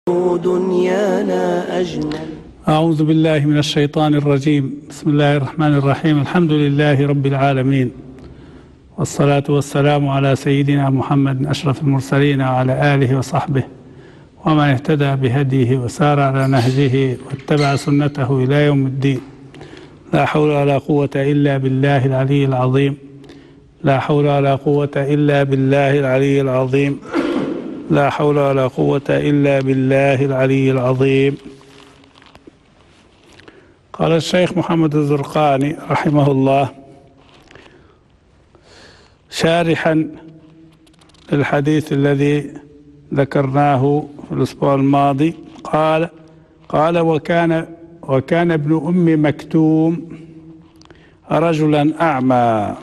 دنيانا أجمل. أعوذ بالله من الشيطان الرجيم. بسم الله الرحمن الرحيم. الحمد لله رب العالمين، والصلاة والسلام على سيدنا محمد أشرف المرسلين وعلى آله وصحبه ومن اهتدى بهديه وسار على نهجه واتبع سنته إلى يوم الدين. لا حول ولا قوة إلا بالله العلي العظيم. لا حول ولا قوة إلا بالله العلي العظيم. لا حول ولا قوة إلا بالله العلي العظيم. قال الشيخ محمد الزرقاني رحمه الله شارحا للحديث الذي ذكرناه في الأسبوع الماضي، قال وكان ابن أم مكتوم رجلا أعمى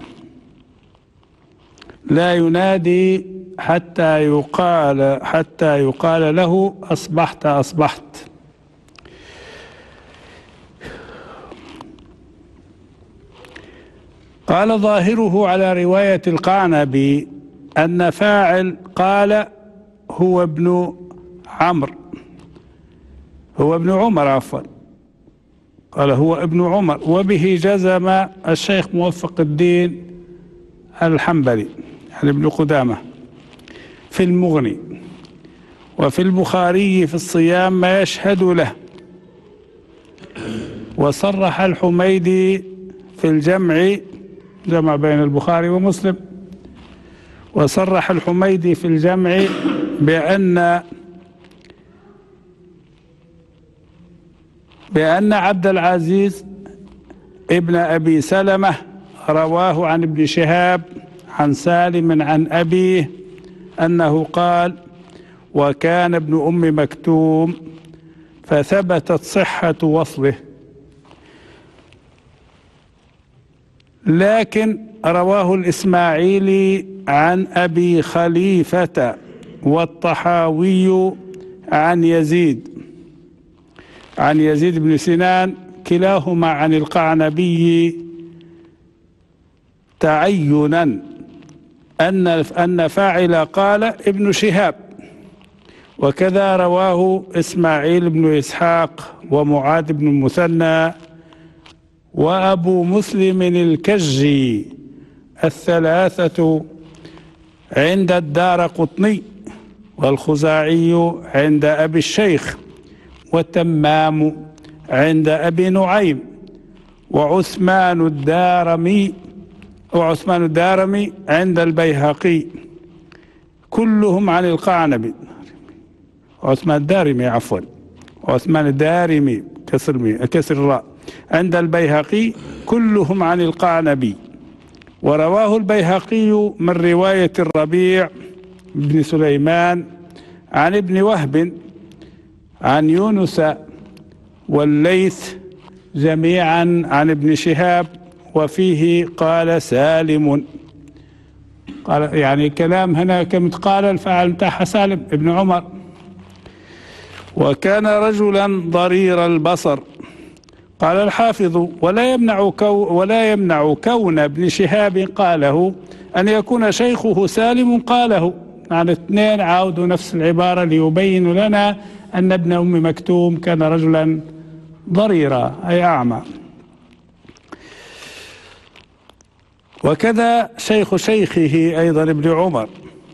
لا ينادي حتى يقال له أصبحت أصبحت. قال ظاهره على رواية القعنبي أن فاعل قال هو ابن عمر عفوا، قال هو ابن عمر، وبه جزم الشيخ موفق الدين الحنبلي يعني ابن قدامة في المغني، وفي البخاري في الصيام ما يشهد له. وصرح الحميدي في جمع بين البخاري ومسلم، وصرح الحميدي في الجمع بأن عبد العزيز ابن أبي سلمة رواه عن ابن شهاب عن سالم عن أبيه أنه قال وكان ابن أم مكتوم، فثبتت صحة وصله. لكن رواه الإسماعيلي عن أبي خليفة والطحاوي عن يزيد بن سنان كلاهما عن القعنبي تعينا أن فاعل قال ابن شهاب، وكذا رواه إسماعيل بن إسحاق ومعاذ بن المثنى وأبو مسلم الكجي الثلاثة عند الدارقطني، والخزاعي عند أبي الشيخ، والتمام عند أبي نعيم، وعثمان الدارمي عند البيهقي، كلهم عن القعنبي. عثمان الدارمي كسر الراء عند البيهقي، كلهم عن القعنبي. ورواه البيهقي من رواية الربيع بن سليمان عن ابن وهب عن يونس والليث جميعا عن ابن شهاب، وفيه قال سالم. قال يعني كلام هنا كم قال الفاعل بتاعها سالم ابن عمر. وكان رجلا ضرير البصر. قال الحافظ ولا يمنع كون ابن شهاب قاله أن يكون شيخه سالم قاله. يعني اثنين عاودوا نفس العبارة ليبين لنا أن ابن أم مكتوم كان رجلا ضريرا أي أعمى. وكذا شيخه أيضا ابن عمر،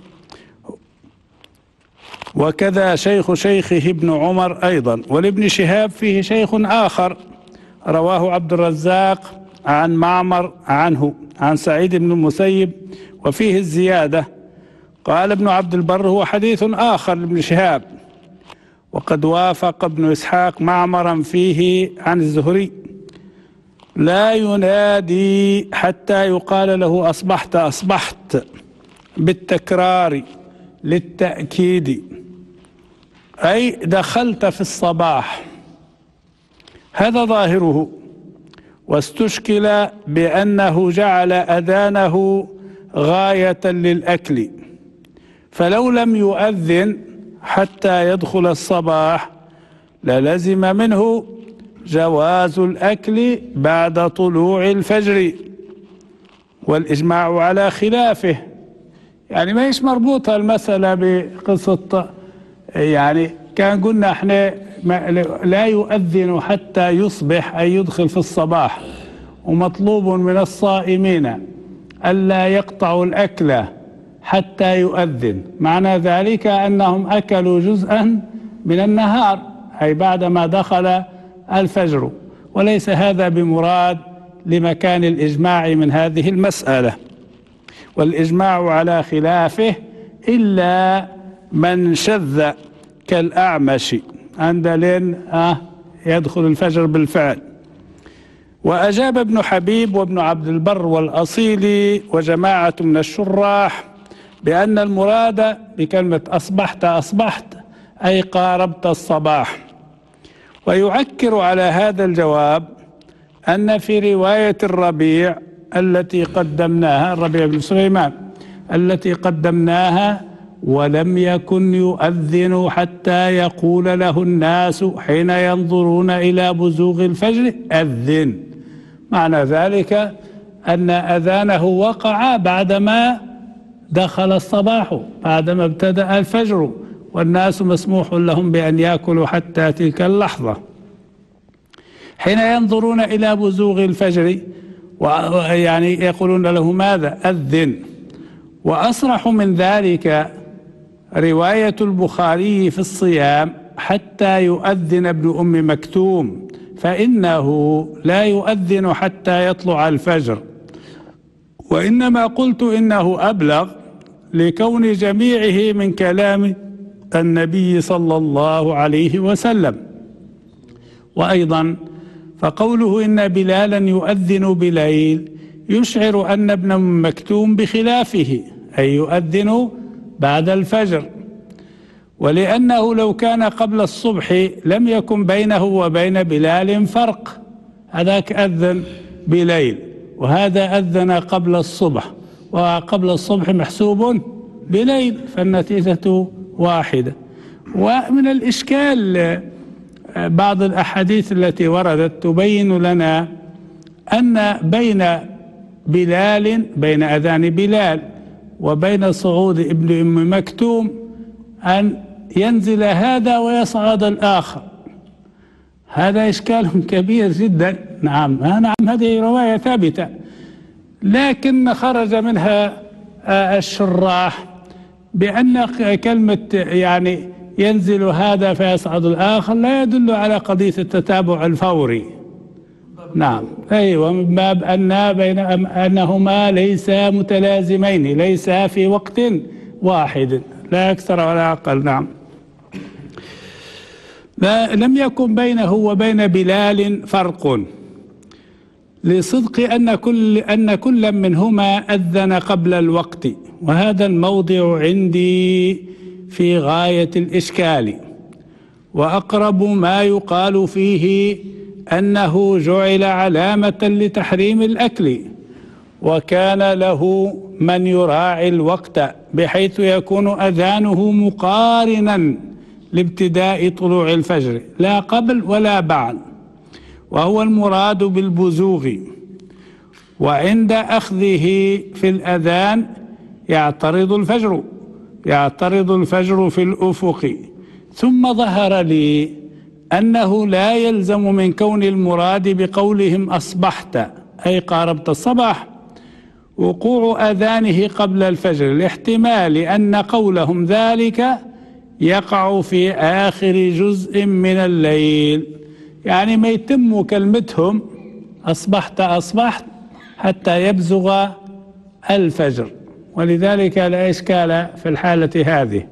وكذا شيخه ابن عمر أيضا. ولابن شهاب فيه شيخ آخر رواه عبد الرزاق عن معمر عنه عن سعيد بن المسيب، وفيه الزيادة. قال ابن عبد البر هو حديث آخر لابن شهاب، وقد وافق ابن إسحاق معمرا فيه عن الزهري لا ينادي حتى يقال له أصبحت أصبحت بالتكرار للتأكيد، أي دخلت في الصباح. هذا ظاهره. واستشكل بأنه جعل أذانه غاية للأكل، فلو لم يؤذن حتى يدخل الصباح للزم منه جواز الأكل بعد طلوع الفجر، والإجماع على خلافه. يعني ما هيش مربوطة المسألة بقصة يعني كان قلنا احنا لا يؤذن حتى يصبح أي يدخل في الصباح، ومطلوب من الصائمين ألا يقطعوا الأكل حتى يؤذن. معنى ذلك أنهم أكلوا جزءا من النهار أي بعدما دخل الفجر، وليس هذا بمراد لمكان الإجماع من هذه المسألة، والإجماع على خلافه إلا من شذ كالأعمش عند لين يدخل الفجر بالفعل. وأجاب ابن حبيب وابن عبد البر والأصيلي وجماعة من الشراح بأن المراد بكلمة أصبحت أي قاربت الصباح. ويعكر على هذا الجواب أن في رواية الربيع التي قدمناها، الربيع بن سليمان التي قدمناها: ولم يكن يؤذن حتى يقول له الناس حين ينظرون إلى بزوغ الفجر أذن. معنى ذلك أن أذانه وقع بعدما دخل الصباح، بعدما ابتدأ الفجر، والناس مسموح لهم بأن يأكلوا حتى تلك اللحظة. حين ينظرون إلى بزوغ الفجر يعني يقولون له ماذا؟ أذن. وأصرح من ذلك رواية البخاري في الصيام: حتى يؤذن ابن أم مكتوم فإنه لا يؤذن حتى يطلع الفجر. وإنما قلت إنه أبلغ لكون جميعه من كلام النبي صلى الله عليه وسلم. وأيضا فقوله إن بلالا يؤذن بليل يشعر أن ابن أم مكتوم بخلافه، أي يؤذن بعد الفجر. ولأنه لو كان قبل الصبح لم يكن بينه وبين بلال فرق، هذاك أذن بليل وهذا أذن قبل الصبح، وقبل الصبح محسوب بليل، فالنتيجة واحدة. ومن الإشكال بعض الأحاديث التي وردت تبين لنا أن بين أذان بلال وبين صعود ابن أم مكتوم أن ينزل هذا ويصعد الآخر. هذا إشكال كبير جدا. نعم هذه رواية ثابتة، لكن خرج منها الشراح بأن كلمة يعني ينزل هذا فيصعد الآخر لا يدل على قضية التتابع الفوري. نعم أيوة، من باب أنهما ليسا متلازمين، ليسا في وقت واحد، لا أكثر ولا أقل. نعم. لم يكن بينه وبين بلال فرق، لصدق أن كل منهما أذن قبل الوقت. وهذا الموضع عندي في غاية الإشكال، وأقرب ما يقال فيه أنه جعل علامة لتحريم الأكل، وكان له من يراعي الوقت بحيث يكون أذانه مقارنا لابتداء طلوع الفجر لا قبل ولا بعد، وهو المراد بالبزوغ. وعند أخذه في الأذان يعترض الفجر في الأفق. ثم ظهر لي أنه لا يلزم من كون المراد بقولهم أصبحت أي قاربت الصباح وقوع أذانه قبل الفجر، لاحتمال أن قولهم ذلك يقع في آخر جزء من الليل، يعني ما يتم كلمتهم أصبحت حتى يبزغ الفجر. ولذلك لا إشكال في الحالة هذه،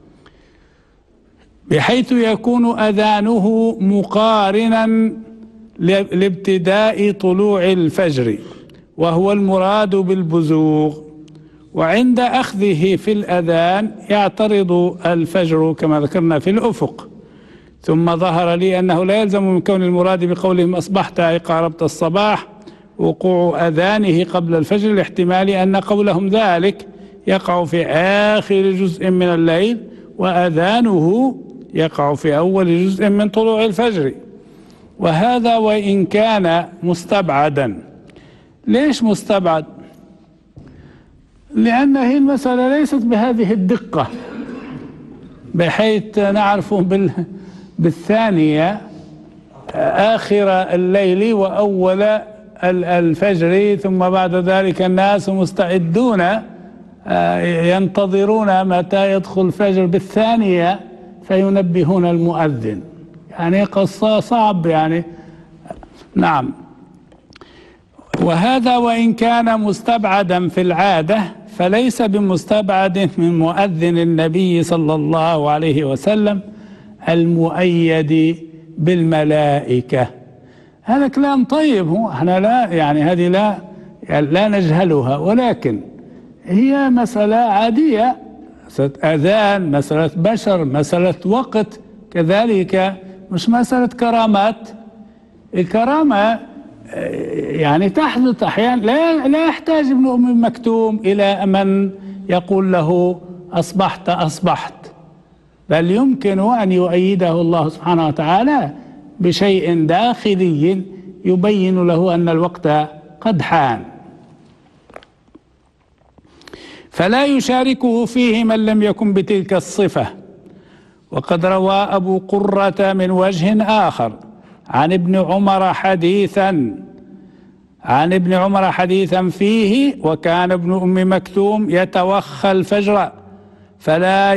بحيث يكون أذانه مقارنا لابتداء طلوع الفجر، وهو المراد بالبزوغ. وعند أخذه في الأذان يعترض الفجر كما ذكرنا في الأفق. ثم ظهر لي أنه لا يلزم من كون المراد بقولهم أصبحت أي قاربت الصباح وقوع أذانه قبل الفجر، لاحتمال أن قولهم ذلك يقع في آخر جزء من الليل وأذانه يقع في أول جزء من طلوع الفجر. وهذا وإن كان مستبعدا. ليش مستبعد؟ لأن هي المسألة ليست بهذه الدقة. بحيث نعرف بالثانية آخر الليل وأول الفجر، ثم بعد ذلك الناس مستعدون ينتظرون متى يدخل الفجر بالثانية فينبهون المؤذن. يعني قصة صعب يعني. نعم. وهذا وإن كان مستبعدا في العادة فليس بمستبعد من مؤذن النبي صلى الله عليه وسلم المؤيد بالملائكة. هذا كلام طيب، احنا لا يعني هذه لا نجهلها، ولكن هي مسألة عادية، مسألة أذان، مسألة بشر، مسألة وقت، كذلك مش مسألة كرامات. الكرامة يعني تحدث أحيانا، لا يحتاج ابن أم مكتوم إلى من يقول له أصبحت، بل يمكن أن يؤيده الله سبحانه وتعالى بشيء داخلي يبين له أن الوقت قد حان، فلا يشاركه فيه من لم يكن بتلك الصفة. وقد روى أبو قرة من وجه آخر عن ابن عمر حديثا فيه: وكان ابن أم مكتوم يتوخى الفجر فلا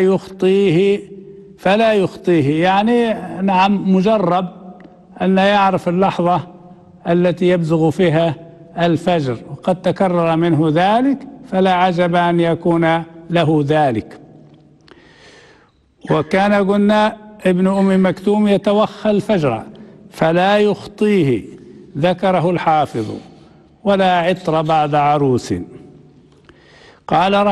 يخطيه، يعني نعم مجرب أن يعرف اللحظة التي يبزغ فيها الفجر، وقد تكرر منه ذلك، فلا عجب أن يكون له ذلك. وكان قلنا ابن أم مكتوم يتوخى الفجر فلا يخطيه، ذكره الحافظ: ولا عطر بعد عروس. قال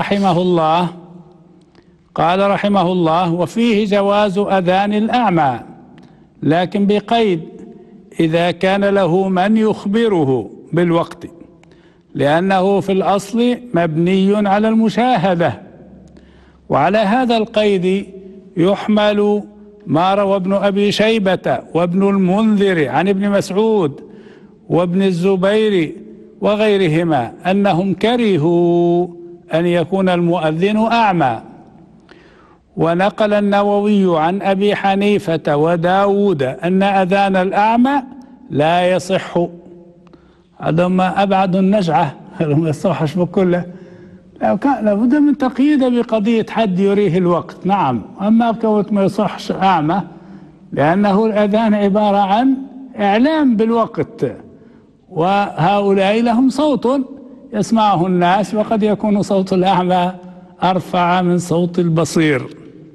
رحمه الله: وفيه جواز أذان الأعمى، لكن بقيد: إذا كان له من يخبره بالوقت، لأنه في الأصل مبني على المشاهدة. وعلى هذا القيد يحمل ما روى ابن أبي شيبة وابن المنذر عن ابن مسعود وابن الزبير وغيرهما أنهم كرهوا أن يكون المؤذن أعمى. ونقل النووي عن أبي حنيفة وداود أن أذان الأعمى لا يصح. هذا ما أبعد النجعة، ما يصحش بكله. لابد من تقييده بقضية حد يريه الوقت، نعم. أما بكوت ما يصحش أعمى، لأنه الأذان عبارة عن إعلام بالوقت، وهؤلاء لهم صوت يسمعه الناس، وقد يكون صوت الأعمى أرفع من صوت البصير.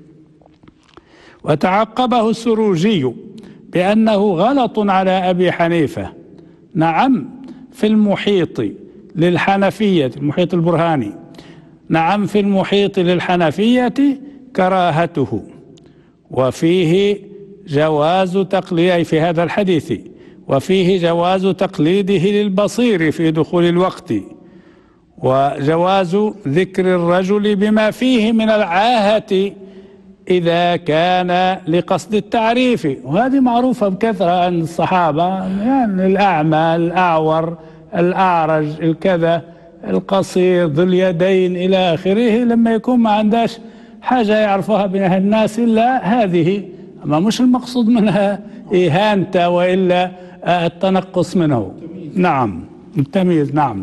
وتعقبه السروجي بأنه غلط على أبي حنيفة. نعم في المحيط للحنفية، المحيط البرهاني، نعم في المحيط للحنفية كراهته، وفيه جواز تقليد في هذا الحديث، وفيه جواز تقليده للبصير في دخول الوقت، وجواز ذكر الرجل بما فيه من العاهة إذا كان لقصد التعريف. وهذه معروفة بكثرة عن الصحابة، يعني الأعمى، الأعور، الأعرج، الكذا، القصير، ذو اليدين إلى آخره، لما يكون ما عندهاش حاجة يعرفها بين الناس إلا هذه، أما مش المقصود منها إهانته وإلا التنقص منه. نعم التمييز. نعم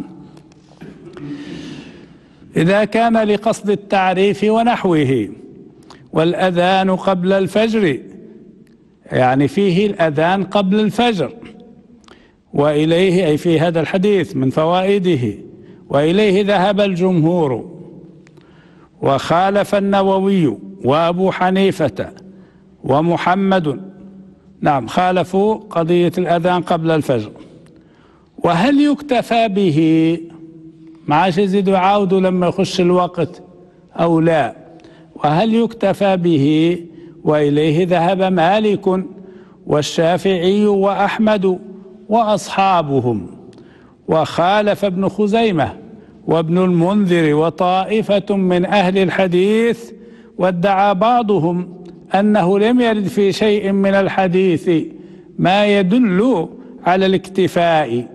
إذا كان لقصد التعريف ونحوه. والأذان قبل الفجر، يعني فيه الأذان قبل الفجر، وإليه أي في هذا الحديث من فوائده، وإليه ذهب الجمهور، وخالف النووي وأبو حنيفة ومحمد، نعم خالفوا قضية الأذان قبل الفجر. وهل يكتفى به؟ معاش يزيدوا يعاودوا لما يخش الوقت أو لا؟ وهل يكتفى به؟ وإليه ذهب مالك والشافعي وأحمد وأصحابهم، وخالف ابن خزيمة وابن المنذر وطائفة من أهل الحديث، وادعى بعضهم أنه لم يرد في شيء من الحديث ما يدل على الاكتفاء.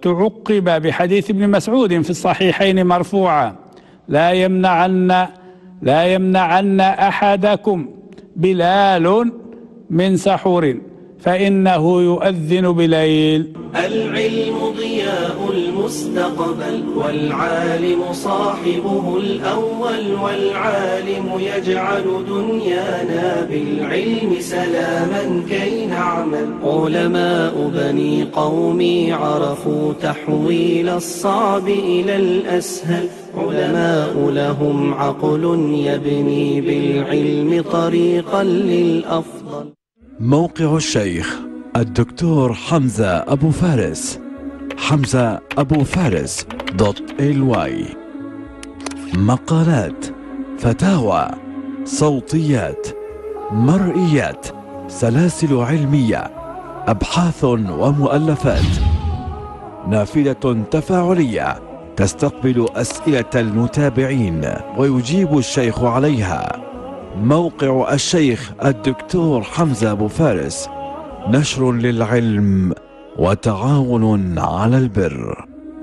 وتعقب بحديث ابن مسعود في الصحيحين مرفوعا: لا يمنعن لا يمنعن أحدكم بلال من سحور فإنه يؤذن بليل. العلم ضياء المستقبل والعالم صاحبه الأول، والعالم يجعل دنيانا بالعلم سلاما كي نعمل. علماء بني قومي عرفوا تحويل الصعب إلى الأسهل، علماء لهم عقل يبني بالعلم طريقا للأفضل. موقع الشيخ الدكتور حمزة أبو فارس، حمزة أبو فارس .ly. مقالات، فتاوى، صوتيات، مرئيات، سلاسل علمية، أبحاث ومؤلفات، نافذة تفاعلية تستقبل أسئلة المتابعين ويجيب الشيخ عليها. موقع الشيخ الدكتور حمزة أبو فارس، نشر للعلم وتعاون على البر.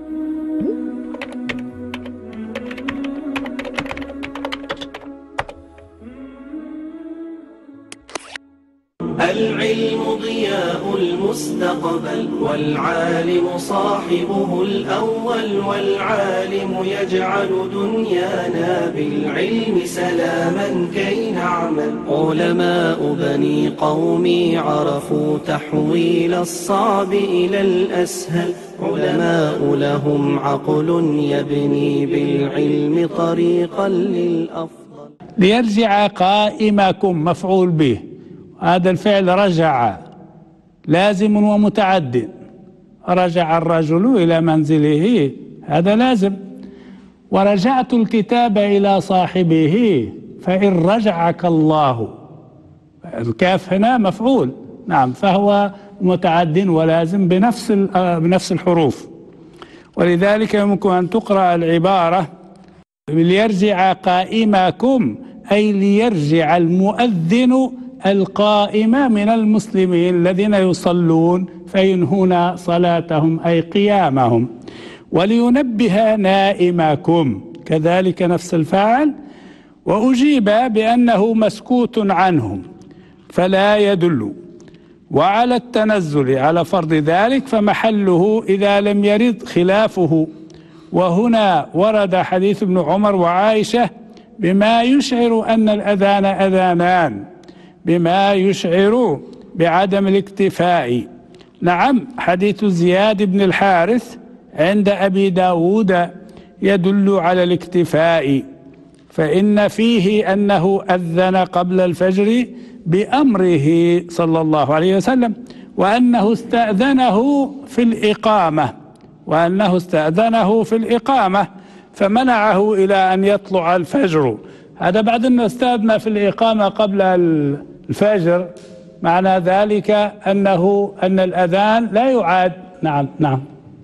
العلم ضياء المستقبل والعالم صاحبه الأول، والعالم يجعل دنيانا بالعلم سلاما كي نعمل. علماء بني قومي عرفوا تحويل الصعب إلى الأسهل، علماء لهم عقل يبني بالعلم طريقا للأفضل. ليرجع قائمكم مفعول به، هذا الفعل رجع لازم ومتعد. رجع الرجل إلى منزله، هذا لازم. ورجعت الكتاب إلى صاحبه فإن رجعك الله، الكاف هنا مفعول، نعم، فهو متعد ولازم بنفس الحروف. ولذلك يمكن أن تقرأ العبارة ليرجع قائمكم، أي ليرجع المؤذن القائم من المسلمين الذين يصلون فينهون صلاتهم أي قيامهم، ولينبه نائمكم كذلك نفس الفاعل. وأجيب بأنه مسكوت عنهم فلا يدل. وعلى التنزل على فرض ذلك فمحله إذا لم يرد خلافه. وهنا ورد حديث ابن عمر وعائشة بما يشعر أن الأذان أذانان، بما يشعر بعدم الاكتفاء. نعم، حديث زياد بن الحارث عند أبي داود يدل على الاكتفاء، فإن فيه أنه أذن قبل الفجر بأمره صلى الله عليه وسلم، وأنه استأذنه في الإقامة فمنعه إلى أن يطلع الفجر. هذا بعد أن استأذن في الإقامة قبل الفجر، معنى ذلك أن الأذان لا يعاد. نعم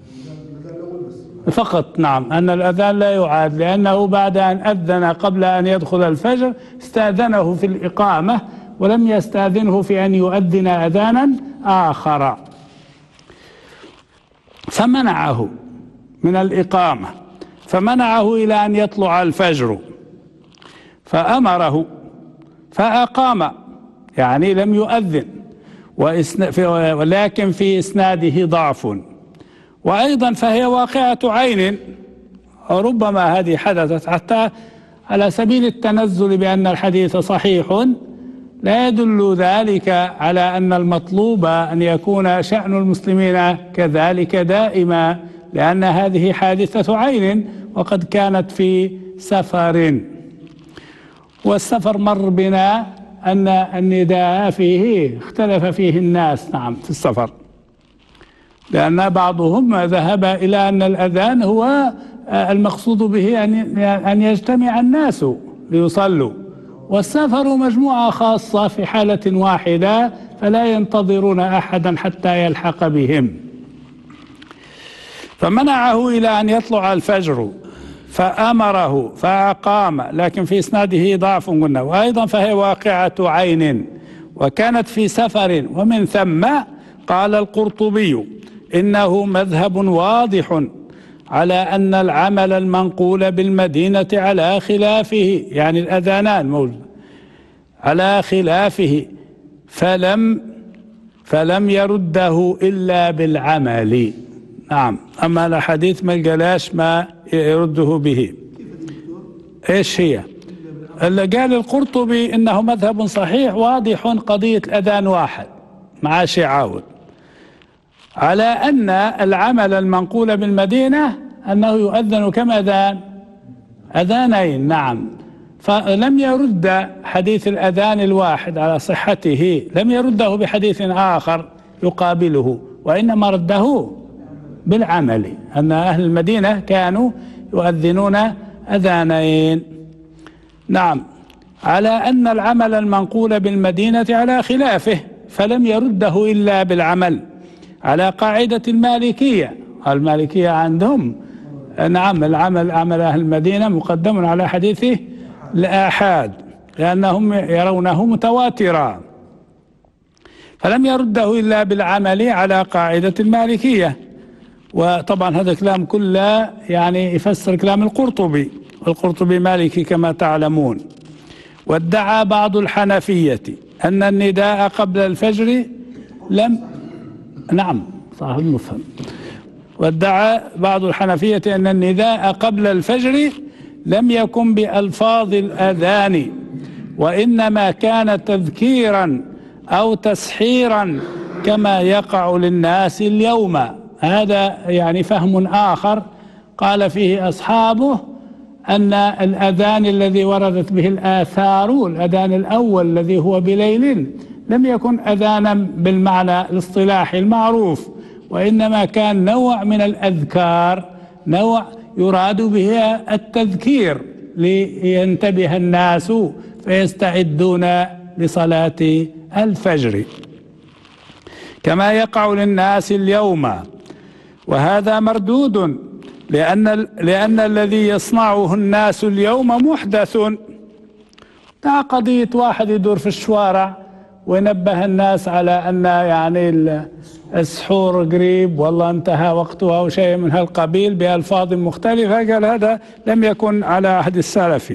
فقط، نعم، أن الأذان لا يعاد، لأنه بعد أن أذن قبل أن يدخل الفجر استأذنه في الإقامة ولم يستأذنه في أن يؤذن أذانا آخر، فمنعه من الإقامة، فمنعه إلى أن يطلع الفجر، فأمره فأقام، يعني لم يؤذن، ولكن في إسناده ضعف. وأيضا فهي واقعة عين، ربما هذه حدثت حتى على سبيل التنزل بأن الحديث صحيح، لا يدل ذلك على أن المطلوب أن يكون شأن المسلمين كذلك دائما، لأن هذه حادثة عين وقد كانت في سفر. والسفر مر بنا أن النداء فيه اختلف فيه الناس، نعم، في السفر، لأن بعضهم ذهب إلى أن الأذان هو المقصود به أن يجتمع الناس ليصلوا، والسفر مجموعة خاصة في حالة واحدة فلا ينتظرون أحدا حتى يلحق بهم. فمنعه إلى أن يطلع الفجر فأمره فأقام، لكن في إسناده ضعف قلنا. وأيضا فهي واقعة عين وكانت في سفر، ومن ثم قال القرطبي إنه مذهب واضح على أن العمل المنقول بالمدينة على خلافه، يعني الأذانان موجود على خلافه، فلم يرده إلا بالعمل. نعم. أما الأحاديث ما قالش ما يرده به. إيش هي؟ اللي قال القرطبي إنه مذهب صحيح واضح قضية الأذان واحد مع يعاود على أن العمل المنقول بالمدينة أنه يؤذن كم أذانين. نعم. فلم يرد حديث الأذان الواحد على صحته، لم يرده بحديث آخر يقابله، وإنما رده بالعمل، أن أهل المدينة كانوا يؤذنون أذانين. نعم. على أن العمل المنقول بالمدينة على خلافه، فلم يرده إلا بالعمل، على قاعدة المالكية. المالكية عندهم نعم عمل أهل المدينة مقدم على حديثه الآحاد، لأنهم يرونه متواترا، فلم يرده إلا بالعمل على قاعدة المالكية. وطبعا هذا الكلام كله يعني يفسر كلام القرطبي، والقرطبي مالكي كما تعلمون. وادعى بعض الحنفية أن النداء قبل الفجر نعم صاحب المفهم. وادعى بعض الحنفية أن النداء قبل الفجر لم يكن بألفاظ الأذان، وإنما كان تذكيرا أو تسحيرا كما يقع للناس اليوم. هذا يعني فهم آخر قال فيه أصحابه أن الأذان الذي وردت به الآثار، الأذان الأول الذي هو بليل، لم يكن أذانا بالمعنى الاصطلاحي المعروف، وإنما كان نوع من الأذكار، نوع يراد به التذكير لينتبه الناس فيستعدون لصلاة الفجر كما يقع للناس اليوم. وهذا مردود لأن الذي يصنعه الناس اليوم محدث. ده قضية واحد يدور في الشوارع وينبه الناس على أن يعني السحور قريب والله انتهى وقتها أو شيء من هالقبيل بألفاظ مختلفة، قال هذا لم يكن على عهد السلف،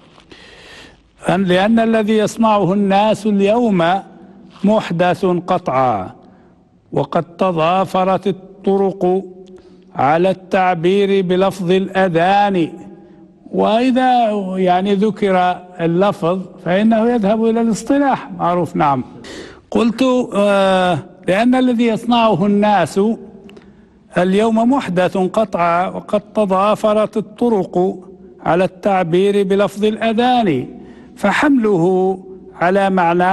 لأن الذي يصنعه الناس اليوم محدث قطعا، وقد تضافرت الطرق على التعبير بلفظ الأذان، وإذا يعني ذكر اللفظ فإنه يذهب إلى الاصطلاح معروف. نعم. قلت لأن الذي يصنعه الناس اليوم محدث قطعا، وقد تضافرت الطرق على التعبير بلفظ الأذان، فحمله على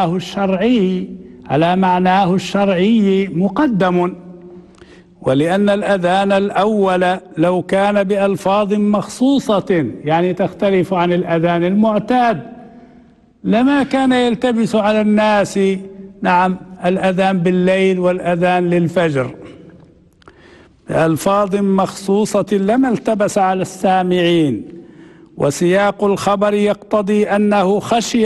معناه الشرعي مقدم. ولأن الأذان الأول لو كان بألفاظ مخصوصة يعني تختلف عن الأذان المعتاد لما كان يلتبس على الناس نعم الأذان بالليل والأذان للفجر بألفاظ مخصوصة لما التبس على السامعين. وسياق الخبر يقتضي أنه خشي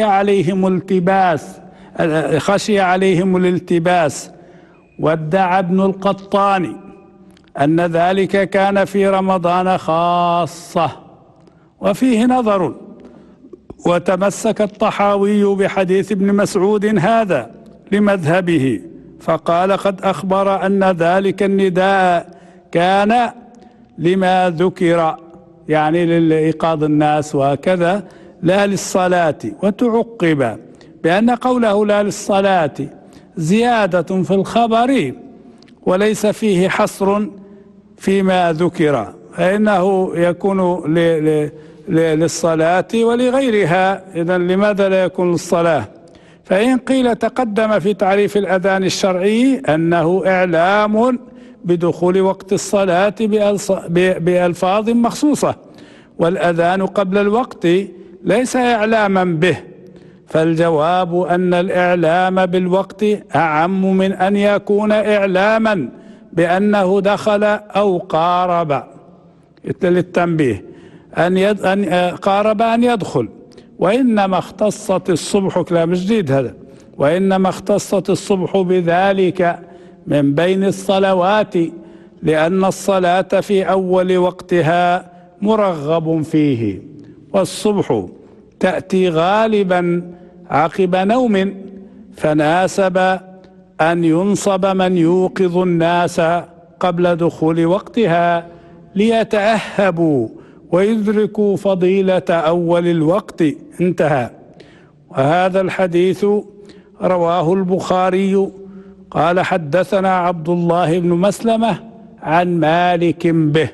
عليهم الالتباس. وادعى ابن القطان أن ذلك كان في رمضان خاصة، وفيه نظر. وتمسك الطحاوي بحديث ابن مسعود هذا لمذهبه، فقال قد أخبر أن ذلك النداء كان لما ذكر يعني لإيقاظ الناس وكذا لا للصلاة. وتعقب بأن قوله لا للصلاة زيادة في الخبر وليس فيه حصر فيما ذكر، فإنه يكون للصلاة ولغيرها. إذن لماذا لا يكون للصلاة؟ فإن قيل تقدم في تعريف الأذان الشرعي أنه إعلام بدخول وقت الصلاة بألفاظ مخصوصة، والأذان قبل الوقت ليس إعلاما به، فالجواب أن الإعلام بالوقت أعم من أن يكون إعلاما بأنه دخل أو قارب. للتنبيه أن قارب أن يدخل. وإنما اختصت الصبح، كلام جديد هذا، وإنما اختصت الصبح بذلك من بين الصلوات لأن الصلاة في أول وقتها مرغب فيه، والصبح تأتي غالبا عقب نوم، فناسب أن ينصب من يوقظ الناس قبل دخول وقتها ليتأهبوا ويدركوا فضيلة أول الوقت. انتهى. وهذا الحديث رواه البخاري. قال حدثنا عبد الله بن مسلمة عن مالك به.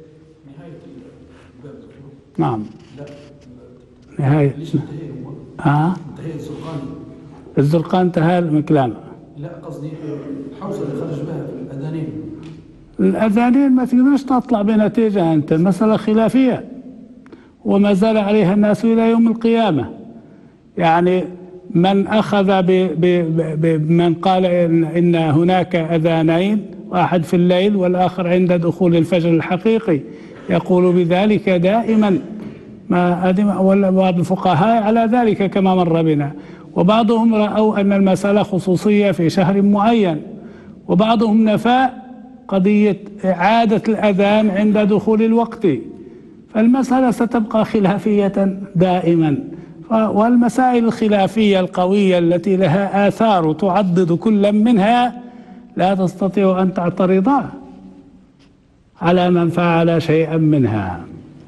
نعم. نهاية الزرقان انتهى من كلامه. لا قصدي الحوصلة اللي خرج بها في الأذانين. الأذانين ما تقدرش تطلع بنتيجة، أنت المسألة خلافية وما زال عليها الناس إلى يوم القيامة. يعني من أخذ بمن قال إن هناك أذانين، واحد في الليل والآخر عند دخول الفجر الحقيقي، يقول بذلك دائما. بعض الفقهاء على ذلك كما مر بنا، وبعضهم رأوا أن المسألة خصوصية في شهر معين، وبعضهم نفى قضية إعادة الأذان عند دخول الوقت. فالمسألة ستبقى خلافية دائما، والمسائل الخلافية القوية التي لها آثار تعضد كل منها لا تستطيع أن تعترض على من فعل شيئا منها.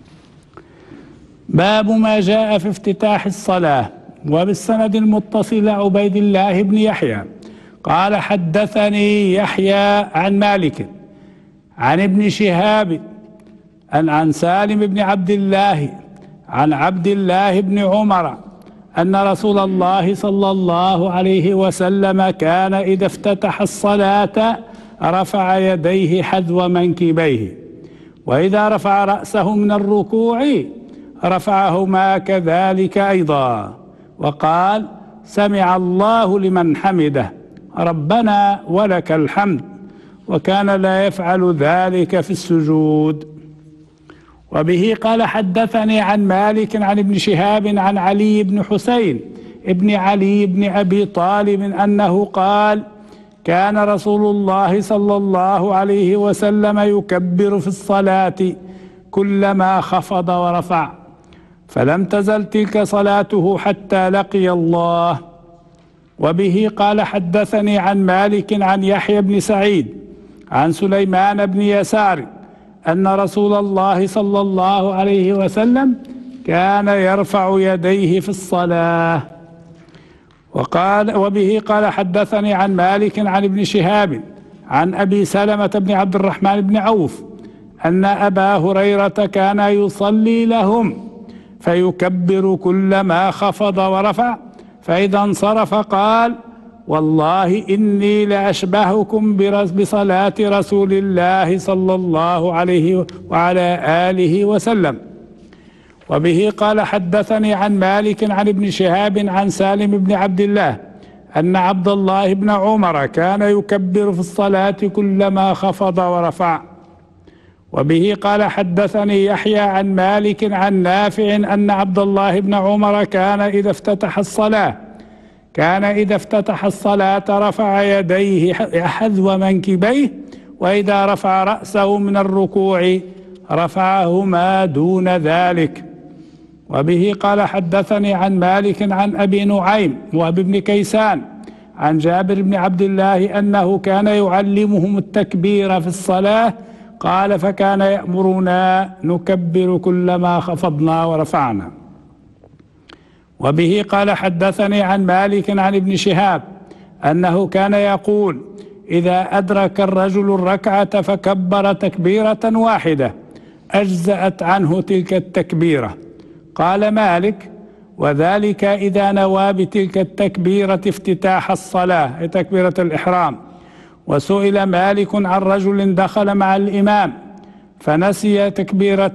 باب ما جاء في افتتاح الصلاة. وبالسند المتصل عبيد الله بن يحيى قال حدثني يحيى عن مالك عن ابن شهاب عن سالم بن عبد الله عن عبد الله بن عمر أن رسول الله صلى الله عليه وسلم كان إذا افتتح الصلاة رفع يديه حذو منكبيه، وإذا رفع رأسه من الركوع رفعهما كذلك أيضا، وقال سمع الله لمن حمده ربنا ولك الحمد، وكان لا يفعل ذلك في السجود. وبه قال حدثني عن مالك عن ابن شهاب عن علي بن حسين ابن علي بن أبي طالب أنه قال كان رسول الله صلى الله عليه وسلم يكبر في الصلاة كلما خفض ورفع، فلم تزل تلك صلاته حتى لقي الله. وبه قال حدثني عن مالك عن يحيى بن سعيد عن سليمان بن يسار أن رسول الله صلى الله عليه وسلم كان يرفع يديه في الصلاة. وبه قال حدثني عن مالك عن ابن شهاب عن أبي سلمة بن عبد الرحمن بن عوف أن أبا هريرة كان يصلي لهم فيكبر كلما خفض ورفع، فإذا انصرف قال والله إني لأشبهكم بصلاة رسول الله صلى الله عليه وعلى آله وسلم. وبه قال حدثني عن مالك عن ابن شهاب عن سالم بن عبد الله أن عبد الله بن عمر كان يكبر في الصلاة كلما خفض ورفع. وبه قال حدثني يحيى عن مالك عن نافع أن عبد الله بن عمر كان إذا افتتح الصلاة رفع يديه حذو منكبيه، وإذا رفع رأسه من الركوع رفعهما دون ذلك. وبه قال حدثني عن مالك عن أبي نعيم وهب بن كيسان عن جابر بن عبد الله أنه كان يعلمهم التكبير في الصلاة، قال فكان يأمرنا نكبر كلما خفضنا ورفعنا. وبه قال حدثني عن مالك عن ابن شهاب أنه كان يقول إذا أدرك الرجل الركعة فكبر تكبيرة واحدة أجزأت عنه تلك التكبيرة. قال مالك وذلك إذا نوى بتلك التكبيرة افتتاح الصلاة، تكبيرة الإحرام. وسئل مالك عن رجل دخل مع الإمام فنسي تكبيرة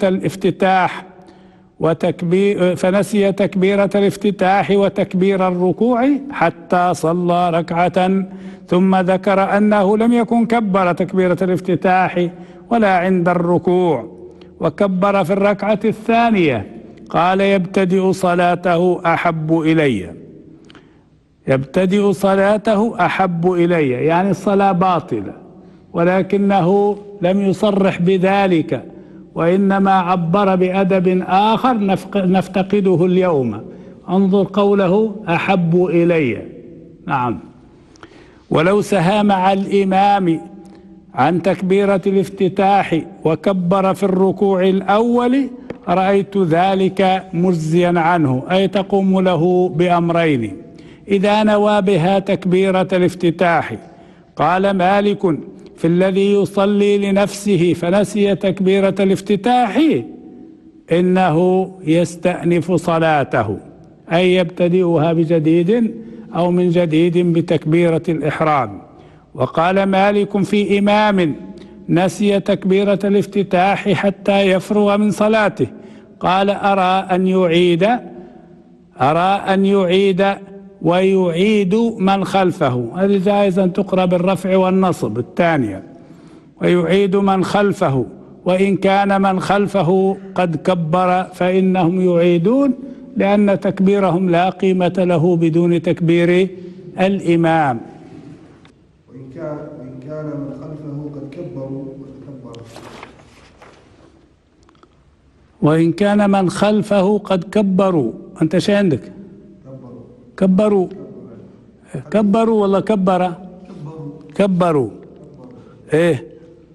الافتتاح وتكبير الركوع حتى صلى ركعة، ثم ذكر أنه لم يكن كبر تكبيرة الافتتاح ولا عند الركوع، وكبر في الركعة الثانية. قال يبتدئ صلاته أحب إلي، يعني الصلاة باطلة، ولكنه لم يصرح بذلك، وإنما عبر بأدب آخر نفتقده اليوم. انظر قوله أحب إلي. نعم. ولو سها مع الإمام عن تكبيرة الافتتاح وكبر في الركوع الأول رأيت ذلك مجزيا عنه، أي تقوم له بأمرين: إذا نوى بها تكبيرة الافتتاح. قال مالك: في الذي يصلي لنفسه فنسي تكبيرة الافتتاح إنه يستأنف صلاته، أي يبتدئها بجديد أو من جديد بتكبيرة الإحرام. وقال مالك في إمام نسي تكبيرة الافتتاح حتى يفرغ من صلاته، قال: أرى أن يعيد ويعيد من خلفه. هذه جائز أن تقرأ بالرفع والنصب الثانية. ويعيد من خلفه، وإن كان من خلفه قد كبر فإنهم يعيدون، لأن تكبيرهم لا قيمة له بدون تكبير الإمام. وإن كان من خلفه قد كبروا وتكبر. وإن كان من خلفه قد كبروا. أنت شو عندك؟ كبروا ولا كبر؟ كبروا. إيه،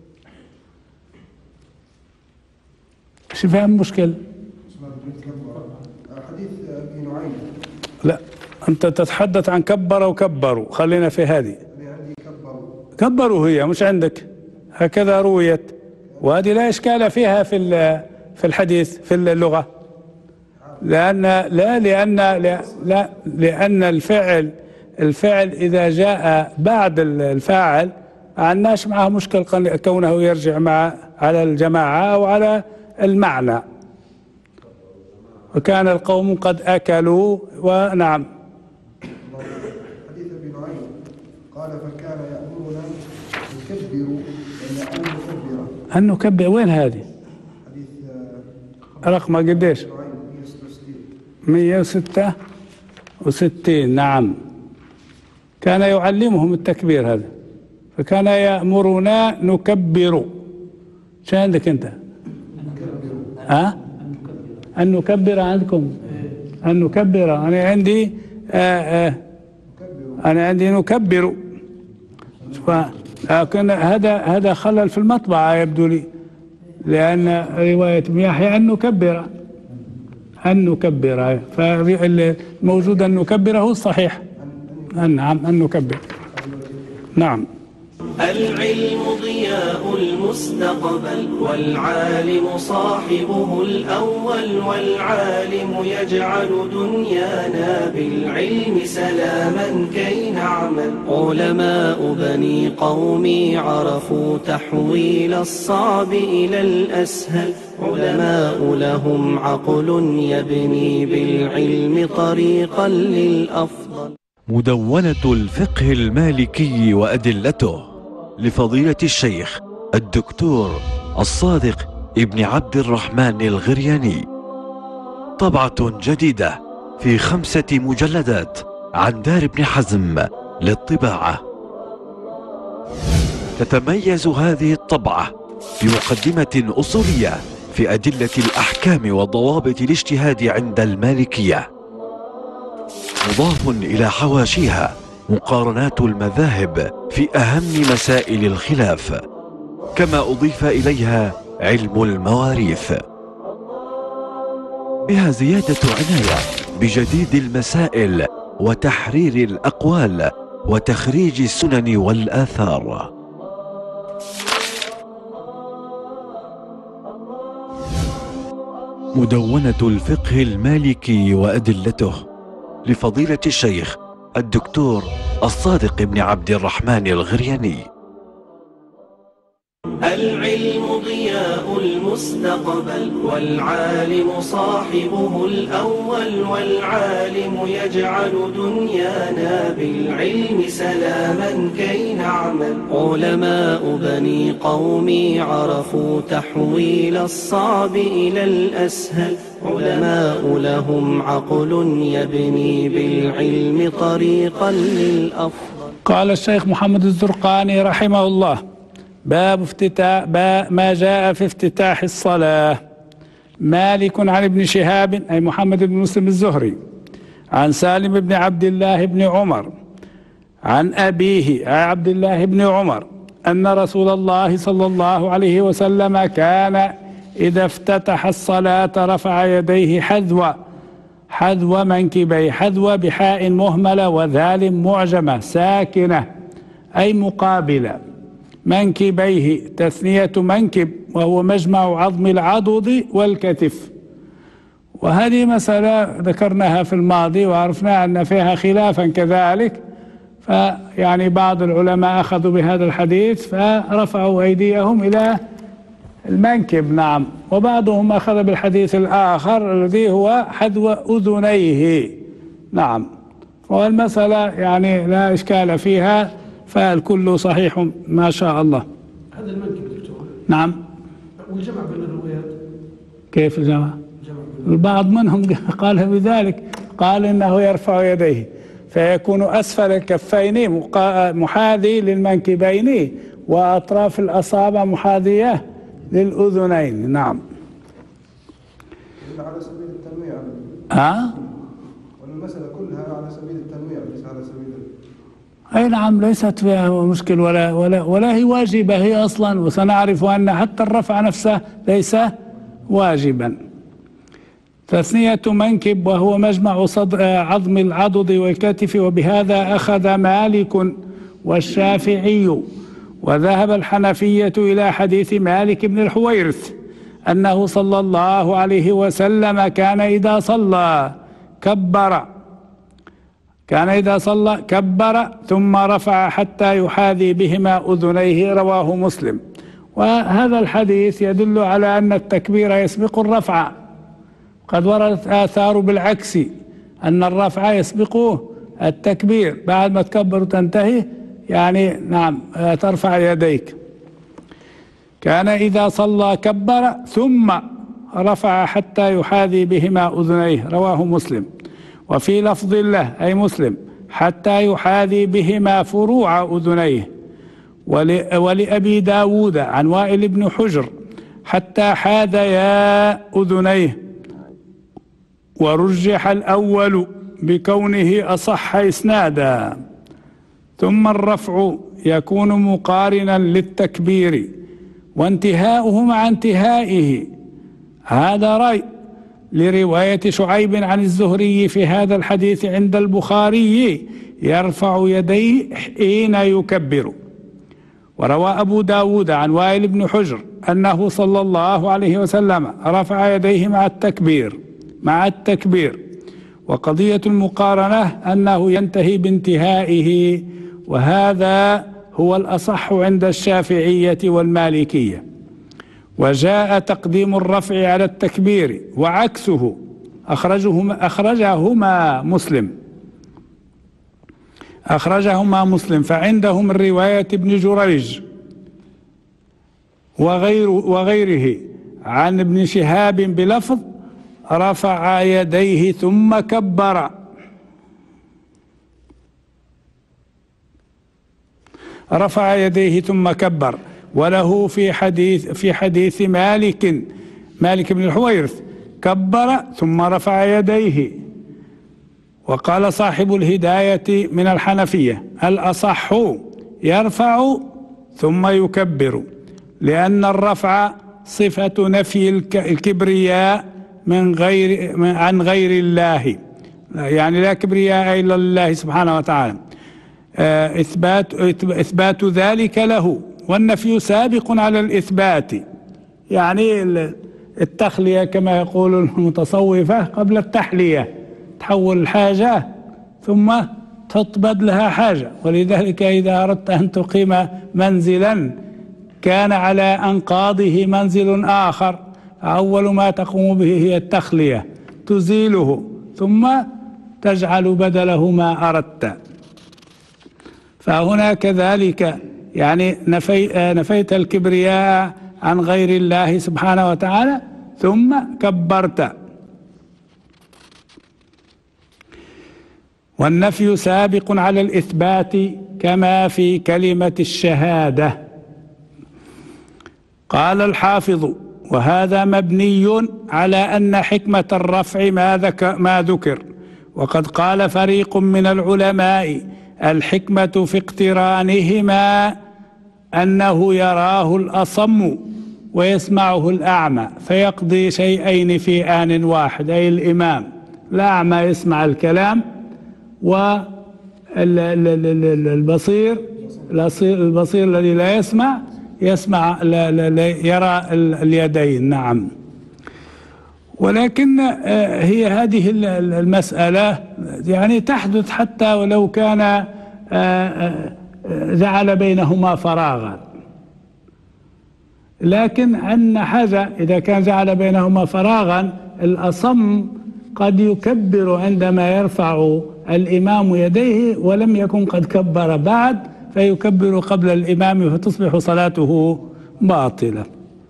شو فهم مشكلة؟ حديث ابن نعيم. لا، أنت تتحدث عن كبر وكبروا، خلينا في هذه. كبروا هي مش عندك، هكذا رويت، وهذه لا إشكال فيها في الحديث في اللغة، لأن الفعل إذا جاء بعد الفاعل عندناش معه مشكل كونه يرجع على الجماعة أو على المعنى. وكان القوم قد أكلوا. ونعم. حديث ابن نعيم قال: فكان يأمرنا نكبر أن نكبر. وين هذه؟ حديث رقم قديش؟ 166. نعم. كان يعلمهم التكبير هذا، فكان يأمرنا نكبر. شو عندك أنت؟ أن نكبر عندكم. أن نكبر. أنا عندي نكبر. لكن هذا خلل في المطبعة يبدو لي، لأن رواية ابن يحيى أن نكبر. فالموجود أن نكبر هو الصحيح. نعم، أن نكبر. نعم. العلم ضياء المستقبل، والعالم صاحبه الأول، والعالم يجعل دنيانا بالعلم سلاما كي نعمل. علماء بني قومي عرفوا تحويل الصعب إلى الأسهل، علماء لهم عقل يبني بالعلم طريقا للأفضل. مدونة الفقه المالكي وأدلته لفضيلة الشيخ الدكتور الصادق ابن عبد الرحمن الغرياني، طبعة جديدة في 5 مجلدات عن دار ابن حزم للطباعة. تتميز هذه الطبعة بمقدمة أصولية في أدلة الأحكام وضوابط الاجتهاد عند المالكية، مضاف إلى حواشيها مقارنات المذاهب في أهم مسائل الخلاف، كما أضيف إليها علم المواريث. بها زيادة عناية بجديد المسائل وتحرير الأقوال وتخريج السنن والآثار. مدونة الفقه المالكي وأدلته لفضيلة الشيخ الدكتور الصادق بن عبد الرحمن الغرياني. العلم ضياء المستقبل، والعالم صاحبه الأول، والعالم يجعل دنيانا بالعلم سلاما كي نعمل. علماء بني قومي عرفوا تحويل الصعب إلى الأسهل، علماء لهم عقل يبني بالعلم طريقا للأفضل. قال الشيخ محمد الزرقاني رحمه الله: باب ما جاء في افتتاح الصلاة. مالك عن ابن شهاب أي محمد بن مسلم الزهري عن سالم بن عبد الله بن عمر عن أبيه عبد الله بن عمر أن رسول الله صلى الله عليه وسلم كان إذا افتتح الصلاة رفع يديه حذو منكبيه، حذو بحاء مهملة وذال معجمة ساكنة أي مقابلة، منكبيه تثنية منكب وهو مجمع عظم العضد والكتف. وهذه مسألة ذكرناها في الماضي وعرفنا أن فيها خلافا كذلك، فيعني بعض العلماء أخذوا بهذا الحديث فرفعوا أيديهم إلى المنكب، نعم، وبعضهم أخذ بالحديث الآخر الذي هو حذو أذنيه، نعم. والمسألة يعني لا إشكال فيها، فالكل صحيح ما شاء الله. هذا المنكب دكتور. نعم. والجمع بين الروايات كيف الجمع؟ البعض منهم قال بذلك، قال إنه يرفع يديه فيكون أسفل الكفين محاذي للمنكبين وأطراف الأصابع محاذية للأذنين، نعم. على سبيل التنويع. والمسألة كلها على سبيل التنويع ليس على سبيل أي نعم، ليست فيها مشكل ولا هي واجبة هي أصلا، وسنعرف أن حتى الرفع نفسه ليس واجبا. تثنية منكب وهو مجمع عظم العضد والكتف، وبهذا أخذ مالك والشافعي، وذهب الحنفية إلى حديث مالك بن الحويرث أنه صلى الله عليه وسلم كان إذا صلى كبر ثم رفع حتى يحاذي بهما أذنيه، رواه مسلم. وهذا الحديث يدل على أن التكبير يسبق الرفع، قد وردت آثار بالعكس أن الرفع يسبقه التكبير، بعد ما تكبر وتنتهي يعني نعم ترفع يديك. كان إذا صلى كبر ثم رفع حتى يحاذي بهما أذنيه، رواه مسلم. وفي لفظ له أي مسلم حتى يحاذي بهما فروع أذنيه. ولأبي داود عن وائل بن حجر حتى حاذيا أذنيه، ورجح الأول بكونه أصح إسنادا. ثم الرفع يكون مقارنا للتكبير وانتهاؤه مع انتهائه، هذا رأي لرواية شعيب عن الزهري في هذا الحديث عند البخاري يرفع يديه حين يكبر. وروى أبو داود عن وائل بن حجر أنه صلى الله عليه وسلم رفع يديه مع التكبير. وقضية المقارنة أنه ينتهي بانتهائه، وهذا هو الأصح عند الشافعية والمالكية. وجاء تقديم الرفع على التكبير وعكسه أخرجهما مسلم فعندهم الرواية ابن جريج وغيره عن ابن شهاب بلفظ رفع يديه ثم كبر. رفع يديه ثم كبر. وله في حديث مالك بن الحويرث كبر ثم رفع يديه. وقال صاحب الهداية من الحنفية الأصح يرفع ثم يكبر، لأن الرفع صفة نفي الكبرياء عن غير الله، يعني لا كبرياء إلا لله سبحانه وتعالى، إثبات ذلك له، والنفي سابق على الإثبات، يعني التخلية كما يقول المتصوفة قبل التحلية، تحول الحاجة ثم تحط بدلها حاجة. ولذلك إذا أردت أن تقيم منزلا كان على أنقاضه منزل آخر، أول ما تقوم به هي التخلية، تزيله ثم تجعل بدله ما أردت. فهنا كذلك يعني نفيت الكبرياء عن غير الله سبحانه وتعالى ثم كبرت. والنفي سابق على الإثبات كما في كلمة الشهادة. قال الحافظ: وهذا مبني على أن حكمة الرفع ما ذكر، وقد قال فريق من العلماء: الحكمة في اقترانهما أنه يراه الأصم ويسمعه الأعمى فيقضي شيئين في آن واحد، أي الإمام الأعمى يسمع الكلام، والبصير الذي لا يسمع لا يرى اليدين. نعم. ولكن هي هذه المسألة يعني تحدث حتى ولو كان جعل بينهما فراغا، لكن أن حاجة إذا كان جعل بينهما فراغا، الأصم قد يكبر عندما يرفع الإمام يديه ولم يكن قد كبر بعد، فيكبر قبل الإمام فتصبح صلاته باطلة.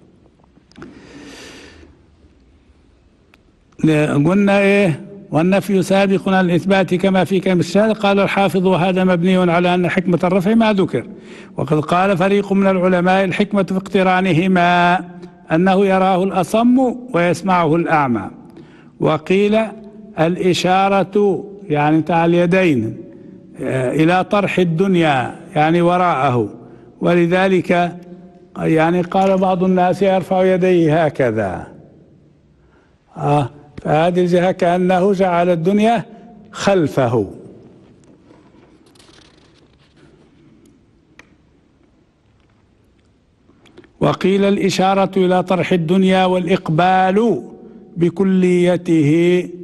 قلنا إيه؟ والنفي سابق على الإثبات كما في كلمة الشهادة. قال الحافظ: وهذا مبني على أن حكمة الرفع ما ذكر، وقد قال فريق من العلماء: الحكمة في اقترانهما أنه يراه الأصم ويسمعه الأعمى. وقيل الإشارة يعني تاع اليدين إلى طرح الدنيا يعني وراءه، ولذلك يعني قال بعض الناس يرفع يديه هكذا، فهذه الجهة كأنه جعل الدنيا خلفه. وقيل الإشارة إلى طرح الدنيا والإقبال بكليته،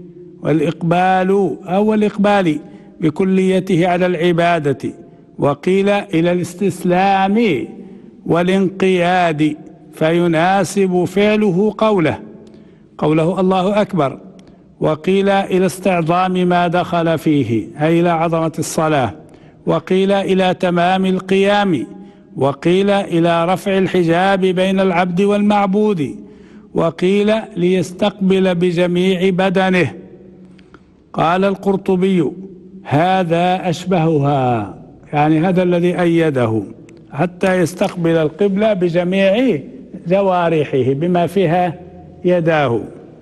والإقبال بكليته على العبادة. وقيل إلى الاستسلام والانقياد، فيناسب فعله قوله الله أكبر. وقيل إلى استعظام ما دخل فيه، أي إلى عظمة الصلاة. وقيل إلى تمام القيام. وقيل إلى رفع الحجاب بين العبد والمعبود. وقيل ليستقبل بجميع بدنه. قال القرطبي: هذا أشبهها، يعني هذا الذي أيده، حتى يستقبل القبلة بجميع جوارحه بما فيها يداه.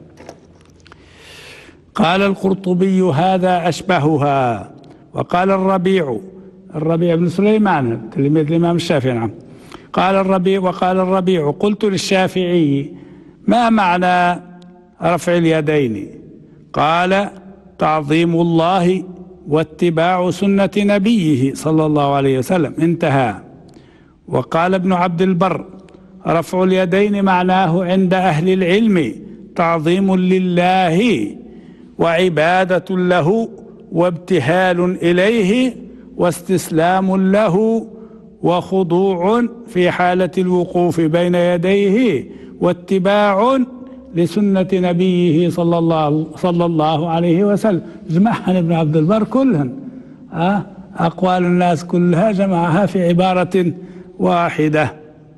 قال القرطبي: هذا أشبهها. وقال الربيع بن سليمان تلميذ الإمام الشافعي، نعم، قال الربيع: قلت للشافعي: ما معنى رفع اليدين؟ قال: تعظيم الله واتباع سنة نبيه صلى الله عليه وسلم. انتهى. وقال ابن عبد البر: رفع اليدين معناه عند أهل العلم تعظيم لله وعبادة له وابتهال إليه واستسلام له وخضوع في حالة الوقوف بين يديه واتباع لسنة نبيه صلى الله عليه وسلم. جمعها ابن عبد البر كلهن، أقوال الناس كلها جمعها في عبارة واحدة: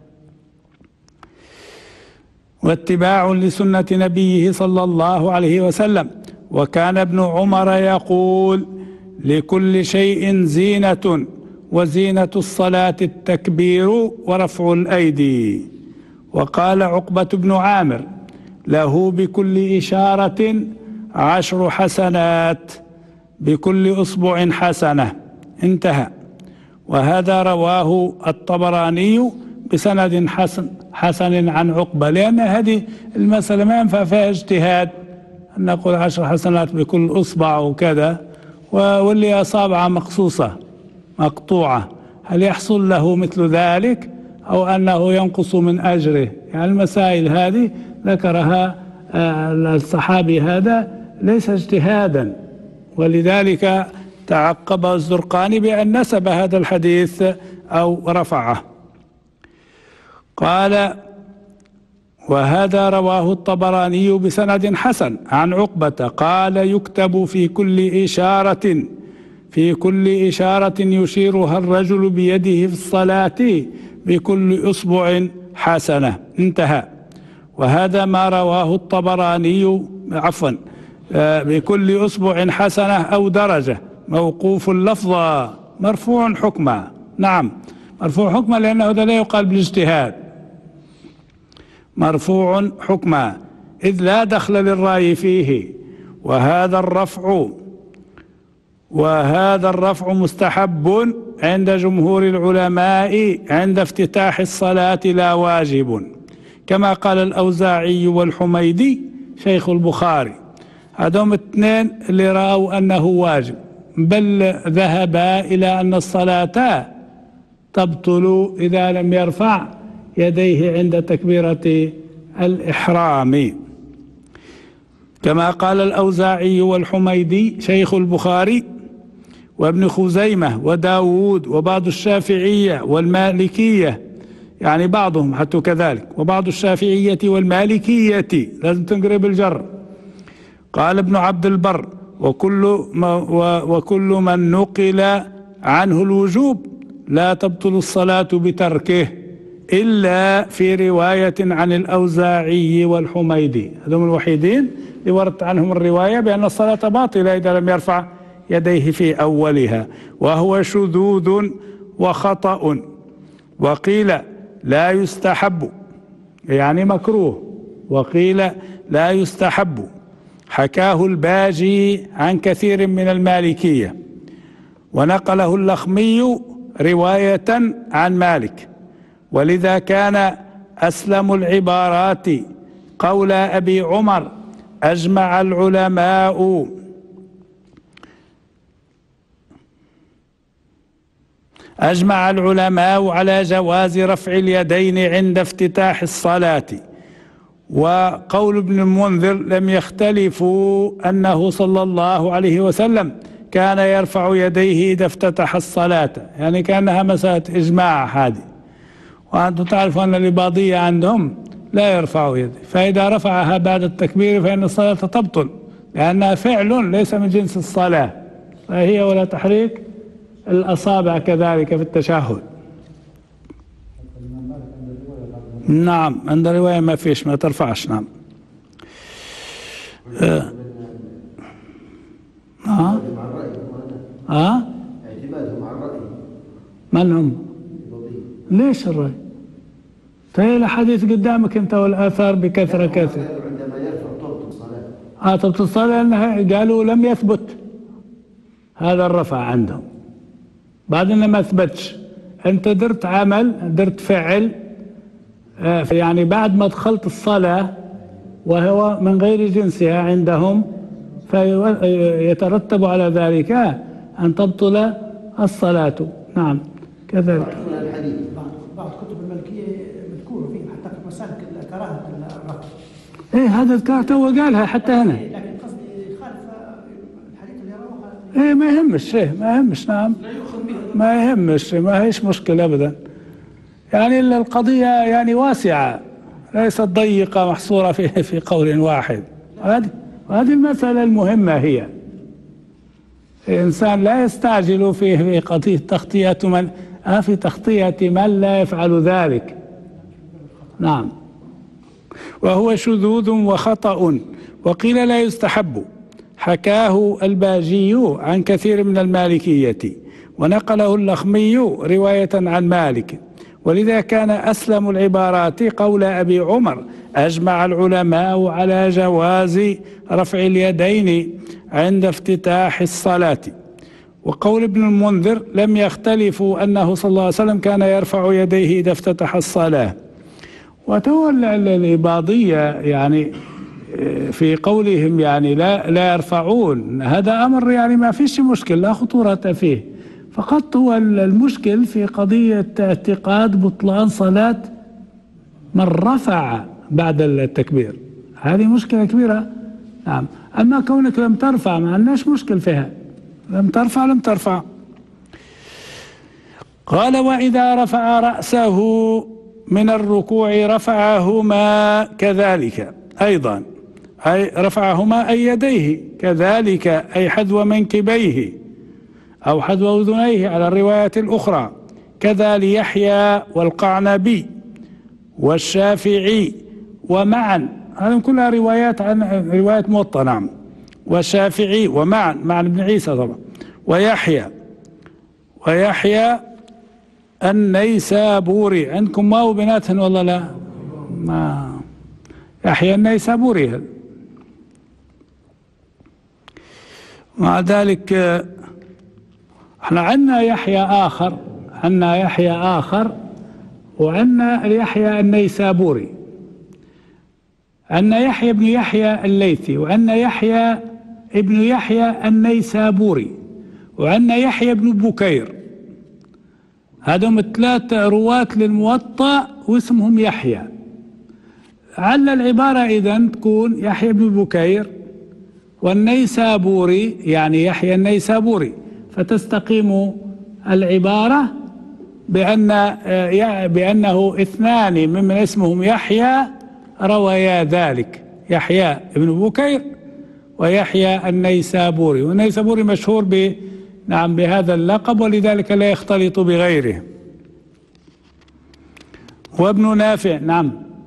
واتباع لسنة نبيه صلى الله عليه وسلم. وكان ابن عمر يقول: لكل شيء زينة، وزينة الصلاة التكبير ورفع الأيدي. وقال عقبة بن عامر: له بكل إشارة 10 حسنات، بكل أصبع حسنة. انتهى. وهذا رواه الطبراني بسند حسن عن عقبة، لأن هذه المسألة ما ينفع فيها اجتهاد أن نقول 10 حسنات بكل أصبع وكذا، واللي أصابع مقصوصة مقطوعة هل يحصل له مثل ذلك أو أنه ينقص من أجره؟ يعني المسائل هذه ذكرها الصحابي هذا ليس اجتهادا، ولذلك تعقب الزرقاني بأن نسب هذا الحديث أو رفعه. قال: وهذا رواه الطبراني بسند حسن عن عقبة قال: يكتب في كل إشارة يشيرها الرجل بيده في الصلاة بكل أصبع حسنة. انتهى. وهذا ما رواه الطبراني بكل أصبع حسنة أو درجة، موقوف اللفظة مرفوع حكما. نعم، مرفوع حكما، لأنه هذا لا يقال بالاجتهاد. مرفوع حكما إذ لا دخل للراي فيه، وهذا الرفع مستحب عند جمهور العلماء عند افتتاح الصلاة لا واجب، كما قال الأوزاعي والحميدي شيخ البخاري. هذوم الاثنين اللي رأوا أنه واجب، بل ذهبا إلى أن الصلاة تبطل إذا لم يرفع يديه عند تكبيرة الإحرام، كما قال الأوزاعي والحميدي شيخ البخاري وابن خزيمة وداود وبعض الشافعية والمالكية، يعني بعضهم حتى كذلك، وبعض الشافعية والمالكية، لازم تنقرب الجر. قال ابن عبد البر وكل من نقل عنه الوجوب لا تبطل الصلاة بتركه إلا في رواية عن الأوزاعي والحميدي، هذهم الوحيدين اللي وردت عنهم الرواية بأن الصلاة باطلة إذا لم يرفع يديه في أولها، وهو شذوذ وخطأ. وقيل لا يستحب، يعني مكروه، وقيل لا يستحب، حكاه الباجي عن كثير من المالكية، ونقله اللخمي رواية عن مالك، ولذا كان أسلم العبارات قول أبي عمر أجمع العلماء على جواز رفع اليدين عند افتتاح الصلاة. وقول ابن المنذر لم يختلفوا أنه صلى الله عليه وسلم كان يرفع يديه إذا افتتح الصلاة، يعني كأنها مسألة إجماع هذه. وأنتم تعرفون أن الإباضية عندهم لا يرفع يده، فإذا رفعها بعد التكبير فإن الصلاة تبطل، لأنها فعل ليس من جنس الصلاة، فهي ولا تحريك الأصابع كذلك في التشهد. نعم عند رواية ما فيش، ما ترفعش. نعم. اعتمادهم على الرأي. من هم؟ ليش الرأي؟ فهي الحديث قدامك انت والآثار بكثرة كثيرة. عندما يرفع تبطل الصلاة. تبطل الصلاة لأنها قالوا لم يثبت هذا الرفع عندهم، بعد انه ما ثبتش. انت درت عمل، درت فعل، يعني بعد ما دخلت الصلاة وهو من غير جنسها عندهم، فيترتب على ذلك أن تبطل الصلاة. نعم كذلك. بعض كتب المالكية بتكون فيه حتى في مسالك كراهة الرفع. ايه هذا ذكرته وقالها حتى هنا. لكن قصدي خالف الحديث اللي رواه. ايه ما يهمش، ما يهمش. نعم ما يهمش، ما هيش مشكلة أبدا. يعني القضية يعني واسعة ليست ضيقة محصورة في قول واحد. وهذه المسألة المهمة هي الإنسان لا يستعجل في قضية تغطية من لا يفعل ذلك. نعم. وهو شذوذ وخطأ. وقيل لا يستحب، حكاه الباجي عن كثير من المالكية، ونقله اللخمي رواية عن مالك، ولذا كان أسلم العبارات قول أبي عمر أجمع العلماء على جواز رفع اليدين عند افتتاح الصلاة. وقول ابن المنذر لم يختلفوا أنه صلى الله عليه وسلم كان يرفع يديه إذا افتتح الصلاة. وتولى الإباضية يعني في قولهم يعني لا يرفعون، هذا أمر يعني ما فيش مشكل، لا خطورة فيه، فقط هو المشكل في قضية اعتقاد بطلان صلاة من رفع بعد التكبير، هذه مشكلة كبيرة. نعم. أما كونك لم ترفع ما عندناش مشكل فيها، لم ترفع. قال وإذا رفع رأسه من الركوع رفعهما كذلك أيضا، أي رفعهما أي يديه كذلك، أي حذو منكبيه أو حذو أذنيه على الرواية الأخرى، كذا ليحيى والقعنبي والشافعي ومعا، هذه كلها روايات عن رواية موطأ. نعم. والشافعي ومعا مع ابن عيسى طبعا، ويحيى النيسابوري. عندكم ما وبناتهن والله لا؟ ما يحيى النيسابوري. مع ذلك احنا عندنا يحيى آخر وعندنا يحيى النيسابوري. عندنا يحيى بن يحيى الليثي، وعندنا يحيى ابن يحيى النيسابوري، وعندنا يحيى بن بكير. هذهم 3 رواة للموطأ واسمهم يحيى. على العبارة إذن تكون يحيى بن بكير والنيسابوري، يعني يحيى النيسابوري، فتستقيم العبارة بأنه 2 ممن اسمهم يحيى رويا ذلك، يحيى بن بكير ويحيى النيسابوري. والنيسابوري مشهور بهذا اللقب، ولذلك لا يختلط بغيره. وابن نافع، نعم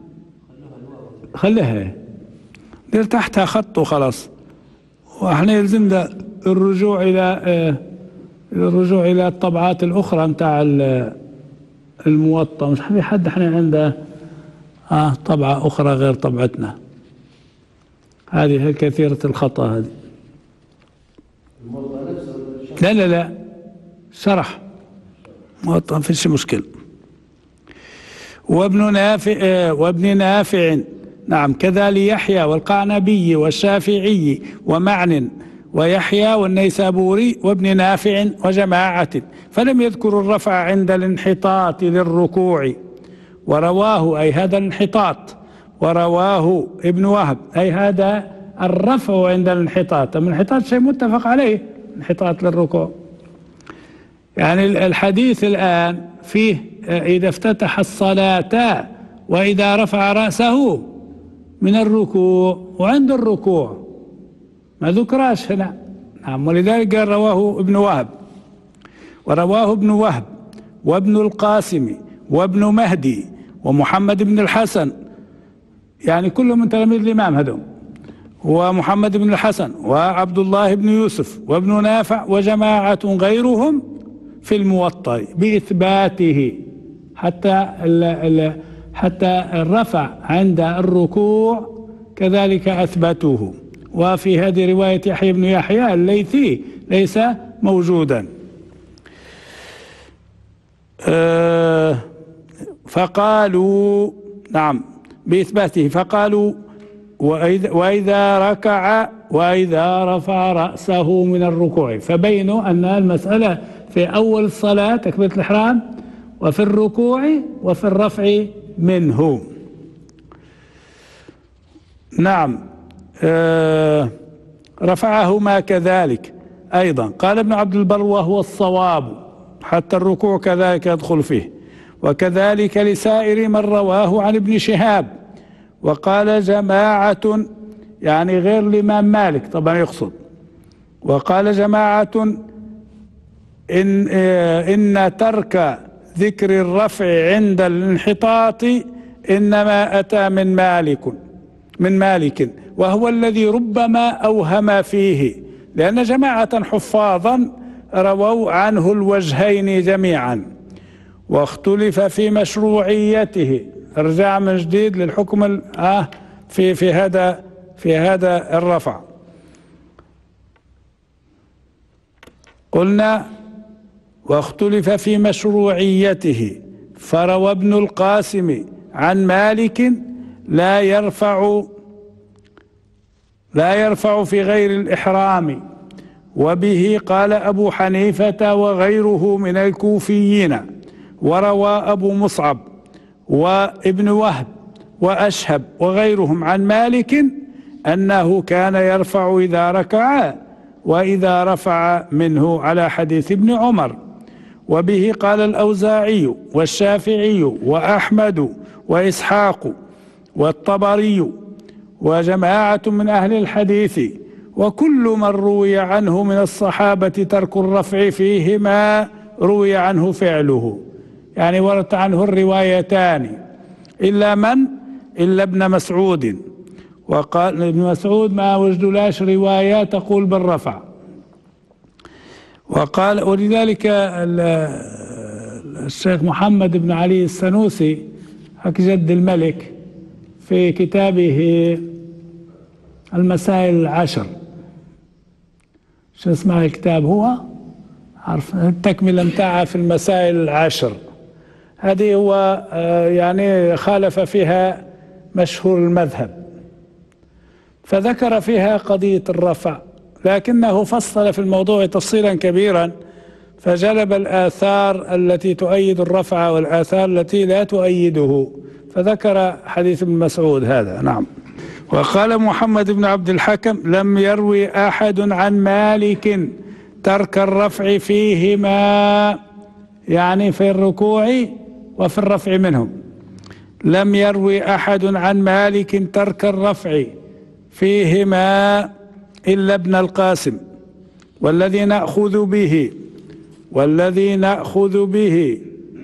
خليها دير تحتها خط وخلاص. واحنا يلزمنا الرجوع الى الطبعات الاخرى متاع الموطأ. مش في حد احنا عنده طبعة اخرى غير طبعتنا هذه كثيرة الخطأ هذه. لا شرح موطأ، ما فيش مشكلة. وابن نافع، نعم، كذا ليحيى والقعنبي والشافعي ومعن ويحيى والنيسابوري وابن نافع وجماعة، فلم يذكروا الرفع عند الانحطاط للركوع، ورواه أي هذا الانحطاط، ورواه ابن وهب أي هذا الرفع عند الانحطاط. الانحطاط شيء متفق عليه، انحطاط للركوع. يعني الحديث الآن فيه إذا افتتح الصلاة وإذا رفع رأسه من الركوع، وعند الركوع ما ذكراش هنا. نعم، ولذلك قال رواه ابن وهب، ورواه ابن وهب وابن القاسم وابن مهدي ومحمد بن الحسن، يعني كلهم من تلاميذ الإمام هذول، ومحمد بن الحسن وعبد الله بن يوسف وابن نافع وجماعة غيرهم في الموطأ بإثباته حتى الرفع عند الركوع كذلك أثبتوه. وفي هذه رواية يحيى بن يحيى الليثي ليس موجودا. فقالوا، نعم، بإثباته، فقالوا وإذا ركع وإذا رفع رأسه من الركوع، فبينوا أن المسألة في أول الصلاة تكبيرة الإحرام، وفي الركوع وفي الرفع منه. نعم، رفعهما كذلك أيضا. قال ابن عبد البر وهو الصواب، حتى الركوع كذلك يدخل فيه، وكذلك لسائر من رواه عن ابن شهاب. وقال جماعة، يعني غير الإمام مالك طبعا يقصد، وقال جماعة إن ترك ذكر الرفع عند الانحطاط إنما أتى من مالك، وهو الذي ربما أوهم فيه، لأن جماعة حفاظا رووا عنه الوجهين جميعا، واختلف في مشروعيته. ارجع من جديد للحكم في هذا الرفع. قلنا واختلف في مشروعيته، فروى ابن القاسم عن مالك لا يرفع في غير الإحرام، وبه قال أبو حنيفة وغيره من الكوفيين. وروى أبو مصعب وابن وهب وأشهب وغيرهم عن مالك أنه كان يرفع إذا ركع وإذا رفع منه، على حديث ابن عمر. وبه قال الأوزاعي والشافعي وأحمد وإسحاق والطبري وجماعة من أهل الحديث، وكل من روي عنه من الصحابة ترك الرفع فيه ما روي عنه فعله، يعني ورد عنه الروايتان، إلا ابن مسعود. وقال ابن مسعود ما وجدلاش رواية تقول بالرفع. وقال ولذلك الشيخ محمد بن علي السنوسي حق جد الملك في كتابه المسائل العشر. شو اسمه الكتاب؟ هو عارف التكملة متاعها في المسائل العشر. هذه هو يعني خالف فيها مشهور المذهب، فذكر فيها قضية الرفع، لكنه فصل في الموضوع تفصيلا كبيرا، فجلب الآثار التي تؤيد الرفع والآثار التي لا تؤيده، فذكر حديث ابن مسعود هذا. نعم. وقال محمد بن عبد الحكم: لم يروي أحد عن مالك ترك الرفع فيهما، يعني في الركوع وفي الرفع منهم. لم يروي أحد عن مالك ترك الرفع فيهما إلا ابن القاسم، والذي نأخذ به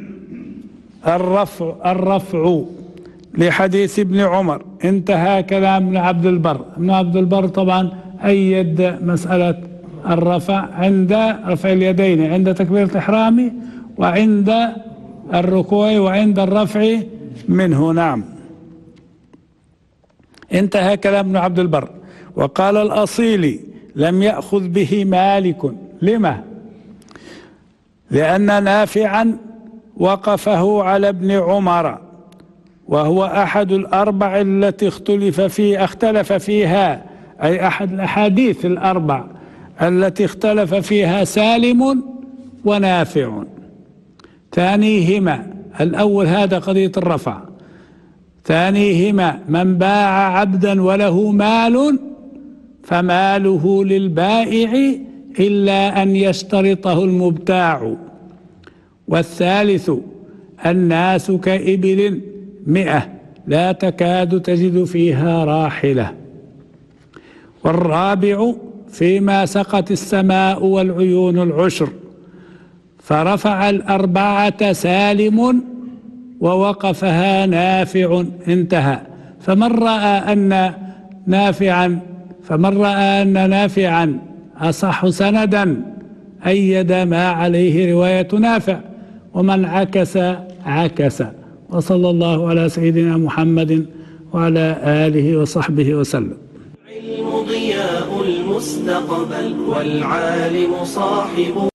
الرفع لحديث ابن عمر. انتهى كلام ابن عبد البر. ابن عبد البر طبعا أيد مسألة الرفع عند رفع اليدين عند تكبيرة الإحرام وعند الركوع وعند الرفع منه. نعم. انتهى كلام ابن عبد البر. وقال الأصيلي: لم يأخذ به مالك. لما؟ لأن نافعا وقفه على ابن عمر، وهو أحد الأربع التي اختلف فيها، أي أحد الأحاديث الأربع التي اختلف فيها سالم ونافع. ثانيهما الأول هذا قضية الرفع. ثانيهما: من باع عبدا وله مال فماله للبائع إلا أن يشترطه المبتاع. والثالث: الناس كإبل 100 لا تكاد تجد فيها راحلة. والرابع: فيما سقت السماء والعيون العشر، فرفع الأربعة سالم ووقفها نافع. انتهى. فمن رأى أن نافعا أصح سندا أيد ما عليه رواية نافع، ومن عكس. وصلى الله على سيدنا محمد وعلى آله وصحبه وسلم. العلم ضياء المستقبل والعالم صاحب